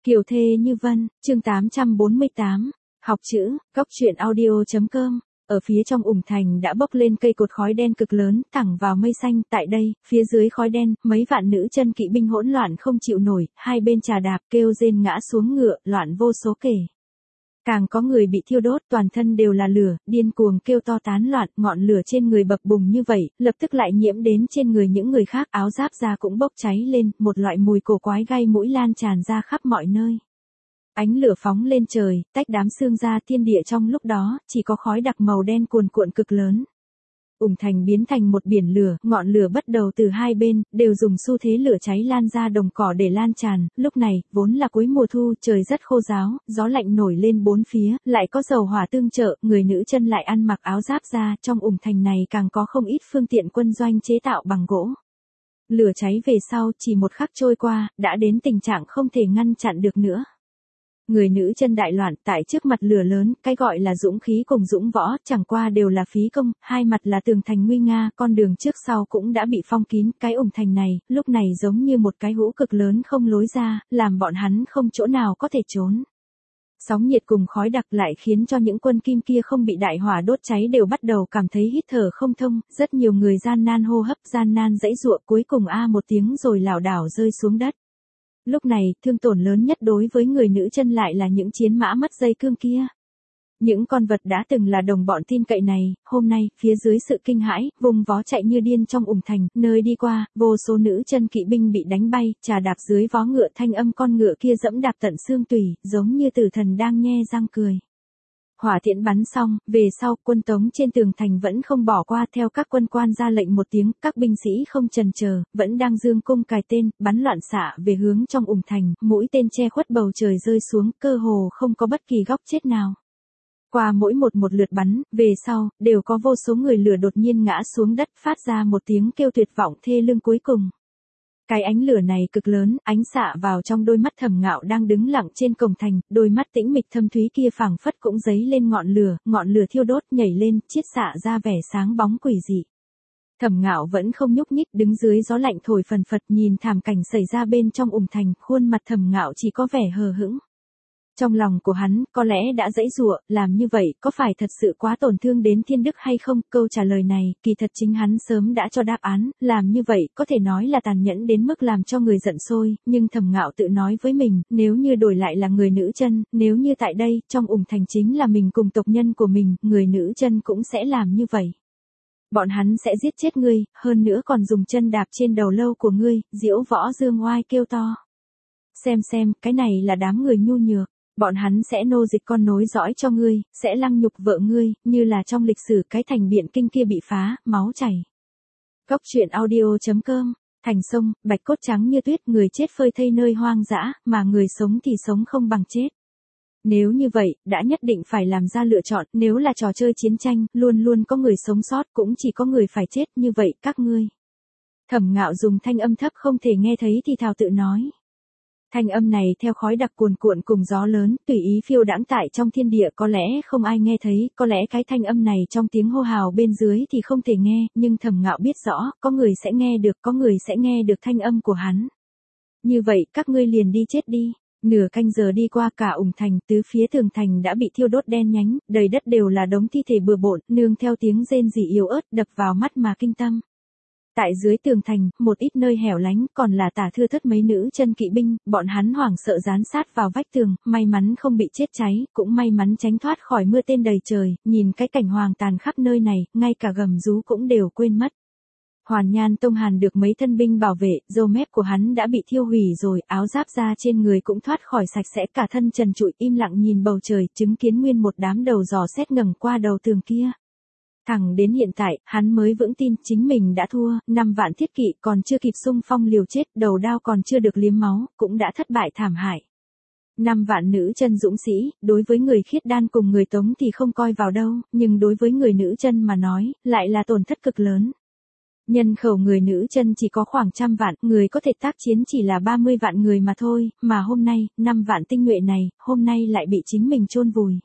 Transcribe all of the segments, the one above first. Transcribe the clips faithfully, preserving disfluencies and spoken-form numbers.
Kiều Thê Như Vân, chương tám trăm bốn mươi tám, học chữ, góc truyện audio.com. Ở phía trong ủng thành đã bốc lên cây cột khói đen cực lớn, thẳng vào mây xanh. Tại đây, phía dưới khói đen, mấy vạn nữ chân kỵ binh hỗn loạn không chịu nổi, hai bên trà đạp kêu rên ngã xuống ngựa, loạn vô số kể. Càng có người bị thiêu đốt, toàn thân đều là lửa, điên cuồng kêu to tán loạn, ngọn lửa trên người bập bùng như vậy, lập tức lại nhiễm đến trên người những người khác, áo giáp da cũng bốc cháy lên, một loại mùi cổ quái gai mũi lan tràn ra khắp mọi nơi. Ánh lửa phóng lên trời, tách đám xương ra, thiên địa trong lúc đó, chỉ có khói đặc màu đen cuồn cuộn cực lớn. Ủng thành biến thành một biển lửa, ngọn lửa bắt đầu từ hai bên, đều dùng xu thế lửa cháy lan ra đồng cỏ để lan tràn. Lúc này, vốn là cuối mùa thu, trời rất khô ráo, gió lạnh nổi lên bốn phía, lại có dầu hỏa tương trợ, người nữ chân lại ăn mặc áo giáp da. Trong ủng thành này càng có không ít phương tiện quân doanh chế tạo bằng gỗ. Lửa cháy về sau, chỉ một khắc trôi qua, đã đến tình trạng không thể ngăn chặn được nữa. Người nữ chân đại loạn, tại trước mặt lửa lớn, cái gọi là dũng khí cùng dũng võ, chẳng qua đều là phí công, hai mặt là tường thành nguy nga, con đường trước sau cũng đã bị phong kín, cái ủng thành này, lúc này giống như một cái hũ cực lớn không lối ra, làm bọn hắn không chỗ nào có thể trốn. Sóng nhiệt cùng khói đặc lại khiến cho những quân kim kia không bị đại hỏa đốt cháy đều bắt đầu cảm thấy hít thở không thông, rất nhiều người gian nan hô hấp, gian nan giãy giụa, cuối cùng a một tiếng rồi lảo đảo rơi xuống đất. Lúc này, thương tổn lớn nhất đối với người nữ chân lại là những chiến mã mất dây cương kia. Những con vật đã từng là đồng bọn tin cậy này, hôm nay, phía dưới sự kinh hãi, vùng vó chạy như điên trong ủng thành, nơi đi qua, vô số nữ chân kỵ binh bị đánh bay, trà đạp dưới vó ngựa, thanh âm con ngựa kia dẫm đạp tận xương tủy, giống như tử thần đang nhe răng cười. Hỏa tiễn bắn xong, về sau, quân tống trên tường thành vẫn không bỏ qua, theo các quân quan ra lệnh một tiếng, các binh sĩ không chần chờ, vẫn đang dương cung cài tên, bắn loạn xạ về hướng trong ủng thành, mũi tên che khuất bầu trời rơi xuống, cơ hồ không có bất kỳ góc chết nào. Qua mỗi một một lượt bắn, về sau, đều có vô số người lửa đột nhiên ngã xuống đất, phát ra một tiếng kêu tuyệt vọng thê lương cuối cùng. Cái ánh lửa này cực lớn, ánh xạ vào trong đôi mắt Thẩm Ngạo đang đứng lặng trên cổng thành, đôi mắt tĩnh mịch thâm thúy kia phảng phất cũng dấy lên ngọn lửa, ngọn lửa thiêu đốt nhảy lên, chiết xạ ra vẻ sáng bóng quỷ dị. Thẩm Ngạo vẫn không nhúc nhích, đứng dưới gió lạnh thổi phần phật, nhìn thảm cảnh xảy ra bên trong ủng thành, khuôn mặt Thẩm Ngạo chỉ có vẻ hờ hững. Trong lòng của hắn, có lẽ đã giãy giụa, làm như vậy, có phải thật sự quá tổn thương đến thiên đức hay không? Câu trả lời này, kỳ thật chính hắn sớm đã cho đáp án, làm như vậy, có thể nói là tàn nhẫn đến mức làm cho người giận sôi, nhưng Thẩm Ngạo tự nói với mình, nếu như đổi lại là người nữ chân, nếu như tại đây, trong ủng thành chính là mình cùng tộc nhân của mình, người nữ chân cũng sẽ làm như vậy. Bọn hắn sẽ giết chết ngươi, hơn nữa còn dùng chân đạp trên đầu lâu của ngươi, diễu võ dương oai kêu to. Xem xem, cái này là đám người nhu nhược. Bọn hắn sẽ nô dịch con nối dõi cho ngươi, sẽ lăng nhục vợ ngươi, như là trong lịch sử cái thành Biện Kinh kia bị phá, máu chảy. Góc truyện audio.com, thành sông, bạch cốt trắng như tuyết, người chết phơi thây nơi hoang dã, mà người sống thì sống không bằng chết. Nếu như vậy, đã nhất định phải làm ra lựa chọn, nếu là trò chơi chiến tranh, luôn luôn có người sống sót, cũng chỉ có người phải chết, như vậy, các ngươi. Thẩm Ngạo dùng thanh âm thấp không thể nghe thấy thì thào tự nói. Thanh âm này theo khói đặc cuồn cuộn cùng gió lớn, tùy ý phiêu đãng tại trong thiên địa, có lẽ không ai nghe thấy, có lẽ cái thanh âm này trong tiếng hô hào bên dưới thì không thể nghe, nhưng Thẩm Ngạo biết rõ, có người sẽ nghe được, có người sẽ nghe được thanh âm của hắn. Như vậy, các ngươi liền đi chết đi. Nửa canh giờ đi qua, cả ủng thành, tứ phía tường thành đã bị thiêu đốt đen nhánh, đầy đất đều là đống thi thể bừa bộn, nương theo tiếng rên rỉ yếu ớt đập vào mắt mà kinh tâm. Tại dưới tường thành, một ít nơi hẻo lánh, còn là tả thưa thớt mấy nữ chân kỵ binh, bọn hắn hoảng sợ dán sát vào vách tường, may mắn không bị chết cháy, cũng may mắn tránh thoát khỏi mưa tên đầy trời, nhìn cái cảnh hoang tàn khắp nơi này, ngay cả gầm rú cũng đều quên mất. Hoàn Nhan Tông Hàn được mấy thân binh bảo vệ, râu mép của hắn đã bị thiêu hủy rồi, áo giáp da trên người cũng thoát khỏi sạch sẽ, cả thân trần trụi im lặng nhìn bầu trời, chứng kiến nguyên một đám đầu giò xét ngẩng qua đầu tường kia. Thẳng đến hiện tại, hắn mới vững tin chính mình đã thua, năm vạn thiết kỵ còn chưa kịp xung phong liều chết, đầu đao còn chưa được liếm máu, cũng đã thất bại thảm hại. Năm vạn nữ chân dũng sĩ, đối với người khiết đan cùng người tống thì không coi vào đâu, nhưng đối với người nữ chân mà nói, lại là tổn thất cực lớn. Nhân khẩu người nữ chân chỉ có khoảng trăm vạn, người có thể tác chiến chỉ là ba mươi vạn người mà thôi, mà hôm nay, năm vạn tinh nhuệ này, hôm nay lại bị chính mình chôn vùi.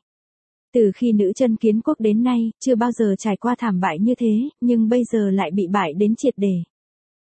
Từ khi nữ chân kiến quốc đến nay, chưa bao giờ trải qua thảm bại như thế, nhưng bây giờ lại bị bại đến triệt để.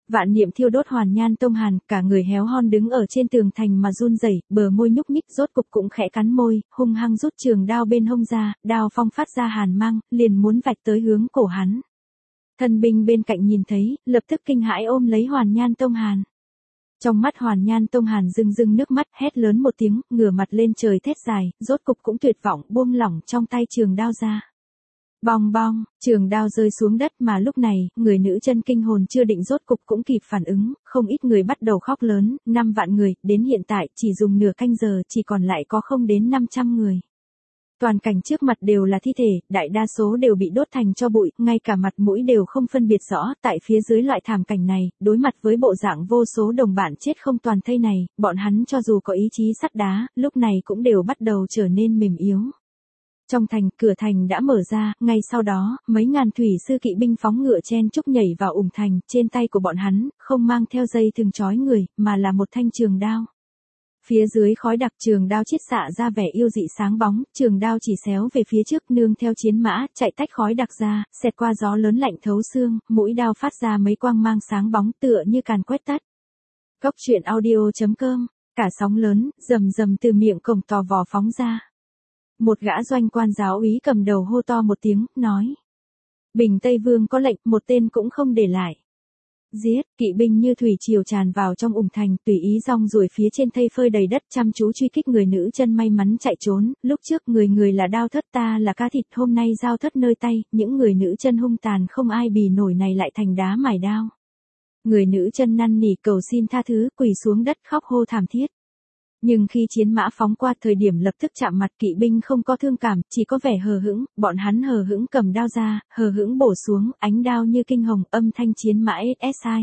Vạn niệm thiêu đốt hoàn nhan tông hàn, cả người héo hon đứng ở trên tường thành mà run rẩy, bờ môi nhúc nhích, rốt cục cũng khẽ cắn môi, hung hăng rút trường đao bên hông ra, đao phong phát ra hàn mang, liền muốn vạch tới hướng cổ hắn. Thân binh bên cạnh nhìn thấy, lập tức kinh hãi ôm lấy hoàn nhan tông hàn. Trong mắt hoàn nhan tông hàn rưng rưng nước mắt, hét lớn một tiếng, ngửa mặt lên trời thét dài, rốt cục cũng tuyệt vọng buông lỏng trong tay trường đao ra. Bong bong, trường đao rơi xuống đất mà lúc này, người nữ chân kinh hồn chưa định rốt cục cũng kịp phản ứng, không ít người bắt đầu khóc lớn, năm vạn người, đến hiện tại chỉ dùng nửa canh giờ chỉ còn lại có không đến năm trăm người. Toàn cảnh trước mặt đều là thi thể, đại đa số đều bị đốt thành tro bụi, ngay cả mặt mũi đều không phân biệt rõ, tại phía dưới loại thảm cảnh này, đối mặt với bộ dạng vô số đồng bạn chết không toàn thây này, bọn hắn cho dù có ý chí sắt đá, lúc này cũng đều bắt đầu trở nên mềm yếu. Trong thành, cửa thành đã mở ra, ngay sau đó, mấy ngàn thủy sư kỵ binh phóng ngựa chen chúc nhảy vào ủng thành, trên tay của bọn hắn, không mang theo dây thừng trói người, mà là một thanh trường đao. Phía dưới khói đặc trường đao chiết xạ ra vẻ yêu dị sáng bóng, trường đao chỉ xéo về phía trước nương theo chiến mã, chạy tách khói đặc ra, xẹt qua gió lớn lạnh thấu xương, mũi đao phát ra mấy quang mang sáng bóng tựa như càn quét tắt. Góc truyện audio chấm com, cả sóng lớn, rầm rầm từ miệng cổng tò vò phóng ra. Một gã doanh quan giáo úy cầm đầu hô to một tiếng, nói. Bình Tây Vương có lệnh, một tên cũng không để lại. Giết, kỵ binh như thủy triều tràn vào trong ủng thành, tùy ý rong ruổi phía trên thây phơi đầy đất, chăm chú truy kích người nữ chân may mắn chạy trốn, lúc trước người người là đao thất, ta là cá thịt, hôm nay dao thất nơi tay, những người nữ chân hung tàn không ai bì nổi này lại thành đá mài đao. Người nữ chân năn nỉ cầu xin tha thứ, quỳ xuống đất khóc hô thảm thiết. Nhưng khi chiến mã phóng qua thời điểm lập tức chạm mặt, kỵ binh không có thương cảm, chỉ có vẻ hờ hững, bọn hắn hờ hững cầm đao ra, hờ hững bổ xuống, ánh đao như kinh hồng, âm thanh chiến mã ét ai.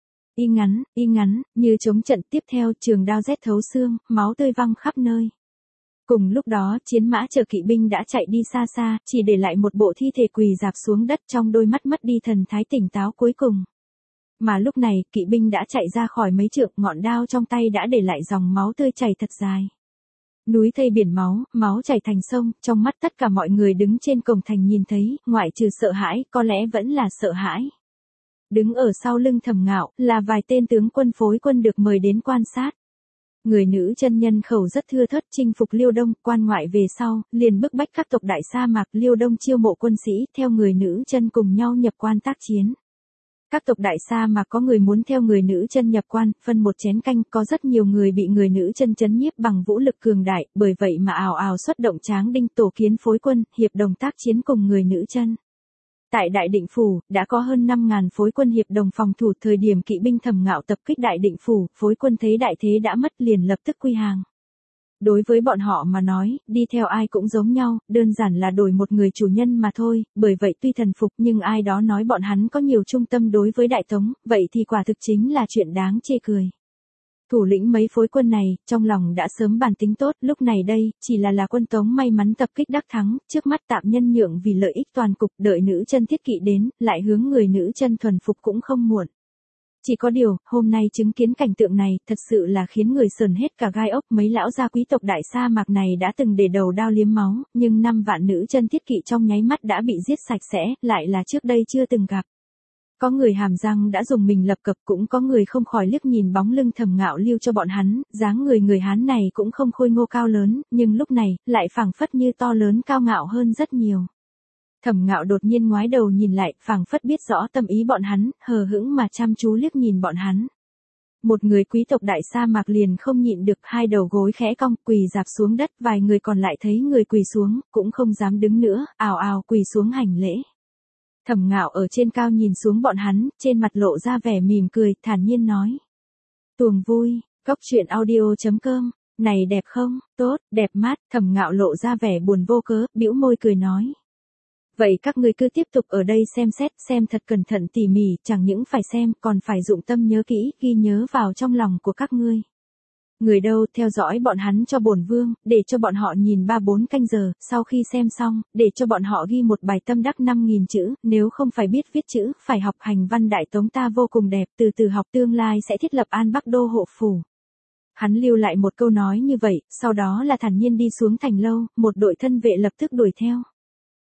Y ngắn, y ngắn, như chống trận tiếp theo, trường đao rét thấu xương, máu tươi văng khắp nơi. Cùng lúc đó, chiến mã chở kỵ binh đã chạy đi xa xa, chỉ để lại một bộ thi thể quỳ rạp xuống đất, trong đôi mắt mất đi thần thái tỉnh táo cuối cùng. Mà lúc này, kỵ binh đã chạy ra khỏi mấy trượng, ngọn đao trong tay đã để lại dòng máu tươi chảy thật dài. Núi thây biển máu, máu chảy thành sông, trong mắt tất cả mọi người đứng trên cổng thành nhìn thấy, ngoại trừ sợ hãi, có lẽ vẫn là sợ hãi. Đứng ở sau lưng Thẩm Ngạo, là vài tên tướng quân phối quân được mời đến quan sát. Người nữ chân nhân khẩu rất thưa thớt, chinh phục Liêu Đông, quan ngoại về sau, liền bức bách các tộc đại sa mạc Liêu Đông chiêu mộ quân sĩ, theo người nữ chân cùng nhau nhập quan tác chiến. Các tộc đại sa mà có người muốn theo người nữ chân nhập quan, phân một chén canh, có rất nhiều người bị người nữ chân chấn nhiếp bằng vũ lực cường đại, bởi vậy mà ào ào xuất động tráng đinh tổ kiến phối quân, hiệp đồng tác chiến cùng người nữ chân. Tại Đại Định Phủ, đã có hơn năm ngàn phối quân hiệp đồng phòng thủ, thời điểm kỵ binh Thẩm Ngạo tập kích Đại Định Phủ, phối quân thấy đại thế đã mất liền lập tức quy hàng. Đối với bọn họ mà nói, đi theo ai cũng giống nhau, đơn giản là đổi một người chủ nhân mà thôi, bởi vậy tuy thần phục nhưng ai đó nói bọn hắn có nhiều trung tâm đối với Đại Tống, vậy thì quả thực chính là chuyện đáng chê cười. Thủ lĩnh mấy phối quân này, trong lòng đã sớm bàn tính tốt, lúc này đây, chỉ là là quân Tống may mắn tập kích đắc thắng, trước mắt tạm nhân nhượng vì lợi ích toàn cục, đợi nữ chân thiết kỵ đến, lại hướng người nữ chân thuần phục cũng không muộn. Chỉ có điều, hôm nay chứng kiến cảnh tượng này, thật sự là khiến người sờn hết cả gai ốc, mấy lão gia quý tộc đại sa mạc này đã từng để đầu đao liếm máu, nhưng năm vạn nữ chân thiết kỵ trong nháy mắt đã bị giết sạch sẽ, lại là trước đây chưa từng gặp. Có người hàm răng đã dùng mình lập cập, cũng có người không khỏi liếc nhìn bóng lưng Thẩm Ngạo lưu cho bọn hắn, dáng người người Hán này cũng không khôi ngô cao lớn, nhưng lúc này, lại phảng phất như to lớn cao ngạo hơn rất nhiều. Thẩm Ngạo đột nhiên ngoái đầu nhìn lại, phảng phất biết rõ tâm ý bọn hắn, hờ hững mà chăm chú liếc nhìn bọn hắn. Một người quý tộc đại sa mạc liền không nhịn được, hai đầu gối khẽ cong, quỳ rạp xuống đất, vài người còn lại thấy người quỳ xuống, cũng không dám đứng nữa, ào ào quỳ xuống hành lễ. Thẩm Ngạo ở trên cao nhìn xuống bọn hắn, trên mặt lộ ra vẻ mỉm cười, thản nhiên nói. Tuồng vui, góc truyện audio chấm com, này đẹp không, tốt, đẹp mát, Thẩm Ngạo lộ ra vẻ buồn vô cớ, bĩu môi cười nói. Vậy các ngươi cứ tiếp tục ở đây xem xét, xem thật cẩn thận tỉ mỉ, chẳng những phải xem, còn phải dụng tâm nhớ kỹ, ghi nhớ vào trong lòng của các ngươi. Người đâu, theo dõi bọn hắn cho bổn vương, để cho bọn họ nhìn ba bốn canh giờ, sau khi xem xong, để cho bọn họ ghi một bài tâm đắc năm nghìn chữ, nếu không phải biết viết chữ, phải học hành văn Đại Tống ta vô cùng đẹp, từ từ học tương lai sẽ thiết lập An Bắc đô hộ phủ. Hắn lưu lại một câu nói như vậy, sau đó là thản nhiên đi xuống thành lâu, một đội thân vệ lập tức đuổi theo.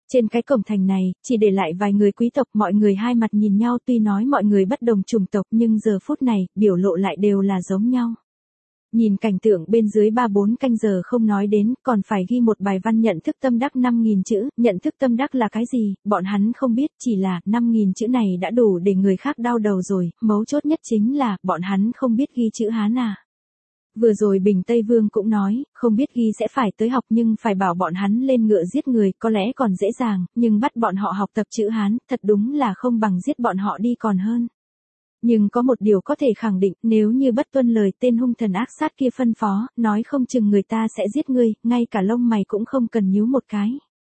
Trên cái cổng thành này, chỉ để lại vài người quý tộc, mọi người hai mặt nhìn nhau, tuy nói mọi người bất đồng chủng tộc nhưng giờ phút này, biểu lộ lại đều là giống nhau. Nhìn cảnh tượng bên dưới ba bốn canh giờ không nói đến, còn phải ghi một bài văn nhận thức tâm đắc năm nghìn chữ, nhận thức tâm đắc là cái gì, bọn hắn không biết, chỉ là năm nghìn chữ này đã đủ để người khác đau đầu rồi, mấu chốt nhất chính là, bọn hắn không biết ghi chữ Hán à. Vừa rồi Bình Tây Vương cũng nói, không biết ghi sẽ phải tới học nhưng phải bảo bọn hắn lên ngựa giết người, có lẽ còn dễ dàng, nhưng bắt bọn họ học tập chữ Hán, thật đúng là không bằng giết bọn họ đi còn hơn. Nhưng có một điều có thể khẳng định, nếu như bất tuân lời tên hung thần ác sát kia phân phó, nói không chừng người ta sẽ giết ngươi, ngay cả lông mày cũng không cần nhíu một cái.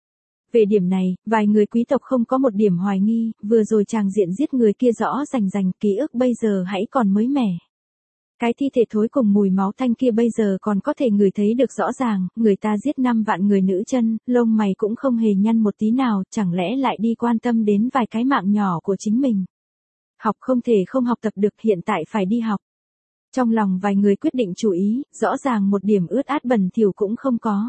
Về điểm này, vài người quý tộc không có một điểm hoài nghi, vừa rồi tràng diện giết người kia rõ rành rành, ký ức bây giờ hãy còn mới mẻ. Cái thi thể thối cùng mùi máu tanh kia bây giờ còn có thể ngửi thấy được rõ ràng, người ta giết năm vạn người nữ chân, lông mày cũng không hề nhăn một tí nào, chẳng lẽ lại đi quan tâm đến vài cái mạng nhỏ của chính mình. Học không thể không học tập được, hiện tại phải đi học. Trong lòng vài người quyết định chú ý, rõ ràng một điểm ướt át bẩn thỉu cũng không có.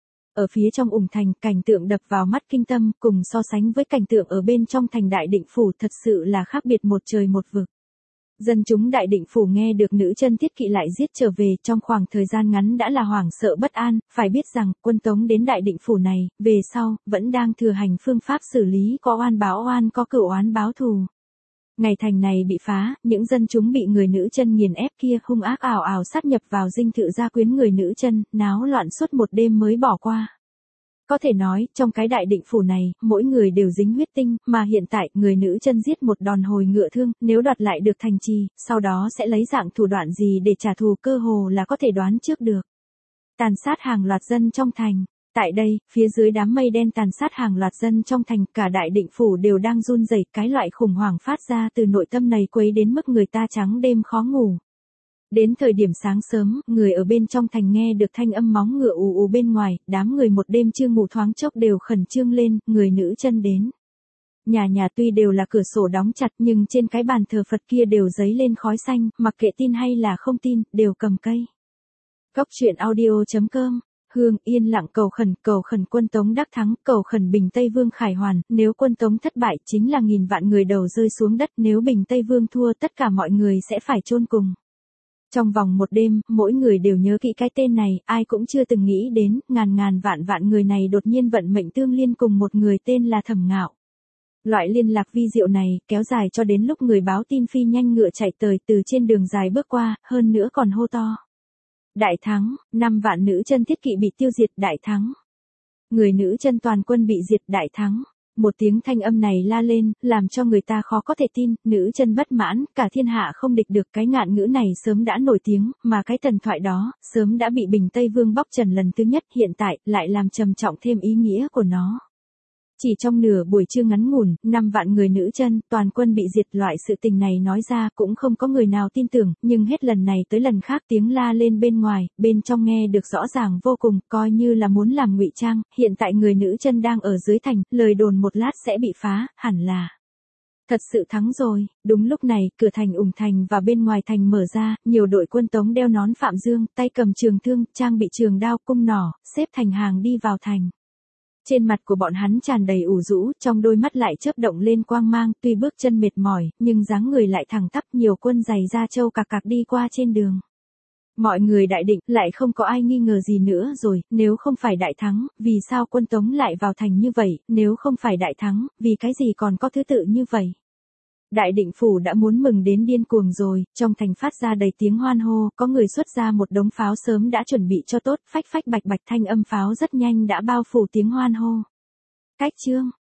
Ở phía trong ủng thành, cảnh tượng đập vào mắt kinh tâm, cùng so sánh với cảnh tượng ở bên trong thành Đại Định Phủ thật sự là khác biệt một trời một vực. Dân chúng Đại Định Phủ nghe được nữ chân Tiết Kỵ lại giết trở về trong khoảng thời gian ngắn đã là hoảng sợ bất an, phải biết rằng quân Tống đến Đại Định Phủ này, về sau, vẫn đang thừa hành phương pháp xử lý có oan báo oan có cửu oán báo thù. Ngày thành này bị phá, những dân chúng bị người nữ chân nghiền ép kia hung ác ảo ảo sát nhập vào dinh thự gia quyến người nữ chân, náo loạn suốt một đêm mới bỏ qua. Có thể nói, trong cái Đại Định Phủ này, mỗi người đều dính huyết tinh, mà hiện tại, người nữ chân giết một đòn hồi ngựa thương, nếu đoạt lại được thành trì, sau đó sẽ lấy dạng thủ đoạn gì để trả thù, cơ hồ là có thể đoán trước được. Tàn sát hàng loạt dân trong thành. Tại đây, phía dưới đám mây đen tàn sát hàng loạt dân trong thành, cả Đại Định Phủ đều đang run rẩy, cái loại khủng hoảng phát ra từ nội tâm này quấy đến mức người ta trắng đêm khó ngủ. Đến thời điểm sáng sớm, người ở bên trong thành nghe được thanh âm móng ngựa ù ù bên ngoài, đám người một đêm chưa ngủ thoáng chốc đều khẩn trương lên, người nữ chân đến. Nhà nhà tuy đều là cửa sổ đóng chặt nhưng trên cái bàn thờ Phật kia đều dấy lên khói xanh, mặc kệ tin hay là không tin, đều cầm cây. Góc truyện audio chấm com. Hương yên lặng cầu khẩn, cầu khẩn quân Tống đắc thắng, cầu khẩn Bình Tây Vương khải hoàn, nếu quân Tống thất bại chính là nghìn vạn người đầu rơi xuống đất, nếu Bình Tây Vương thua tất cả mọi người sẽ phải chôn cùng. Trong vòng một đêm, mỗi người đều nhớ kỹ cái tên này, ai cũng chưa từng nghĩ đến, ngàn ngàn vạn vạn người này đột nhiên vận mệnh tương liên cùng một người tên là Thẩm Ngạo. Loại liên lạc vi diệu này, kéo dài cho đến lúc người báo tin phi nhanh ngựa chạy tới từ trên đường dài bước qua, hơn nữa còn hô to. Đại thắng, năm vạn nữ chân Tiết Kỵ bị tiêu diệt, đại thắng. Người nữ chân toàn quân bị diệt, đại thắng. Một tiếng thanh âm này la lên, làm cho người ta khó có thể tin, nữ chân bất mãn, cả thiên hạ không địch được, cái ngạn ngữ này sớm đã nổi tiếng, mà cái thần thoại đó, sớm đã bị Bình Tây Vương bóc trần lần thứ nhất, hiện tại, lại làm trầm trọng thêm ý nghĩa của nó. Chỉ trong nửa buổi trưa ngắn ngủn, năm vạn người nữ chân, toàn quân bị diệt, loại sự tình này nói ra cũng không có người nào tin tưởng, nhưng hết lần này tới lần khác tiếng la lên bên ngoài, bên trong nghe được rõ ràng vô cùng, coi như là muốn làm ngụy trang, hiện tại người nữ chân đang ở dưới thành, lời đồn một lát sẽ bị phá, hẳn là. Thật sự thắng rồi, đúng lúc này, cửa thành ủng thành và bên ngoài thành mở ra, nhiều đội quân Tống đeo nón Phạm Dương, tay cầm trường thương, trang bị trường đao cung nỏ, xếp thành hàng đi vào thành. Trên mặt của bọn hắn tràn đầy ủ rũ, trong đôi mắt lại chớp động lên quang mang, tuy bước chân mệt mỏi, nhưng dáng người lại thẳng tắp, nhiều quân giày da trâu cạc cạc đi qua trên đường. Mọi người Đại Định, lại không có ai nghi ngờ gì nữa rồi, nếu không phải đại thắng, vì sao quân Tống lại vào thành như vậy, nếu không phải đại thắng, vì cái gì còn có thứ tự như vậy. Đại Định Phủ đã muốn mừng đến điên cuồng rồi, trong thành phát ra đầy tiếng hoan hô, có người xuất ra một đống pháo sớm đã chuẩn bị cho tốt, phách phách bạch bạch thanh âm pháo rất nhanh đã bao phủ tiếng hoan hô. Cách chương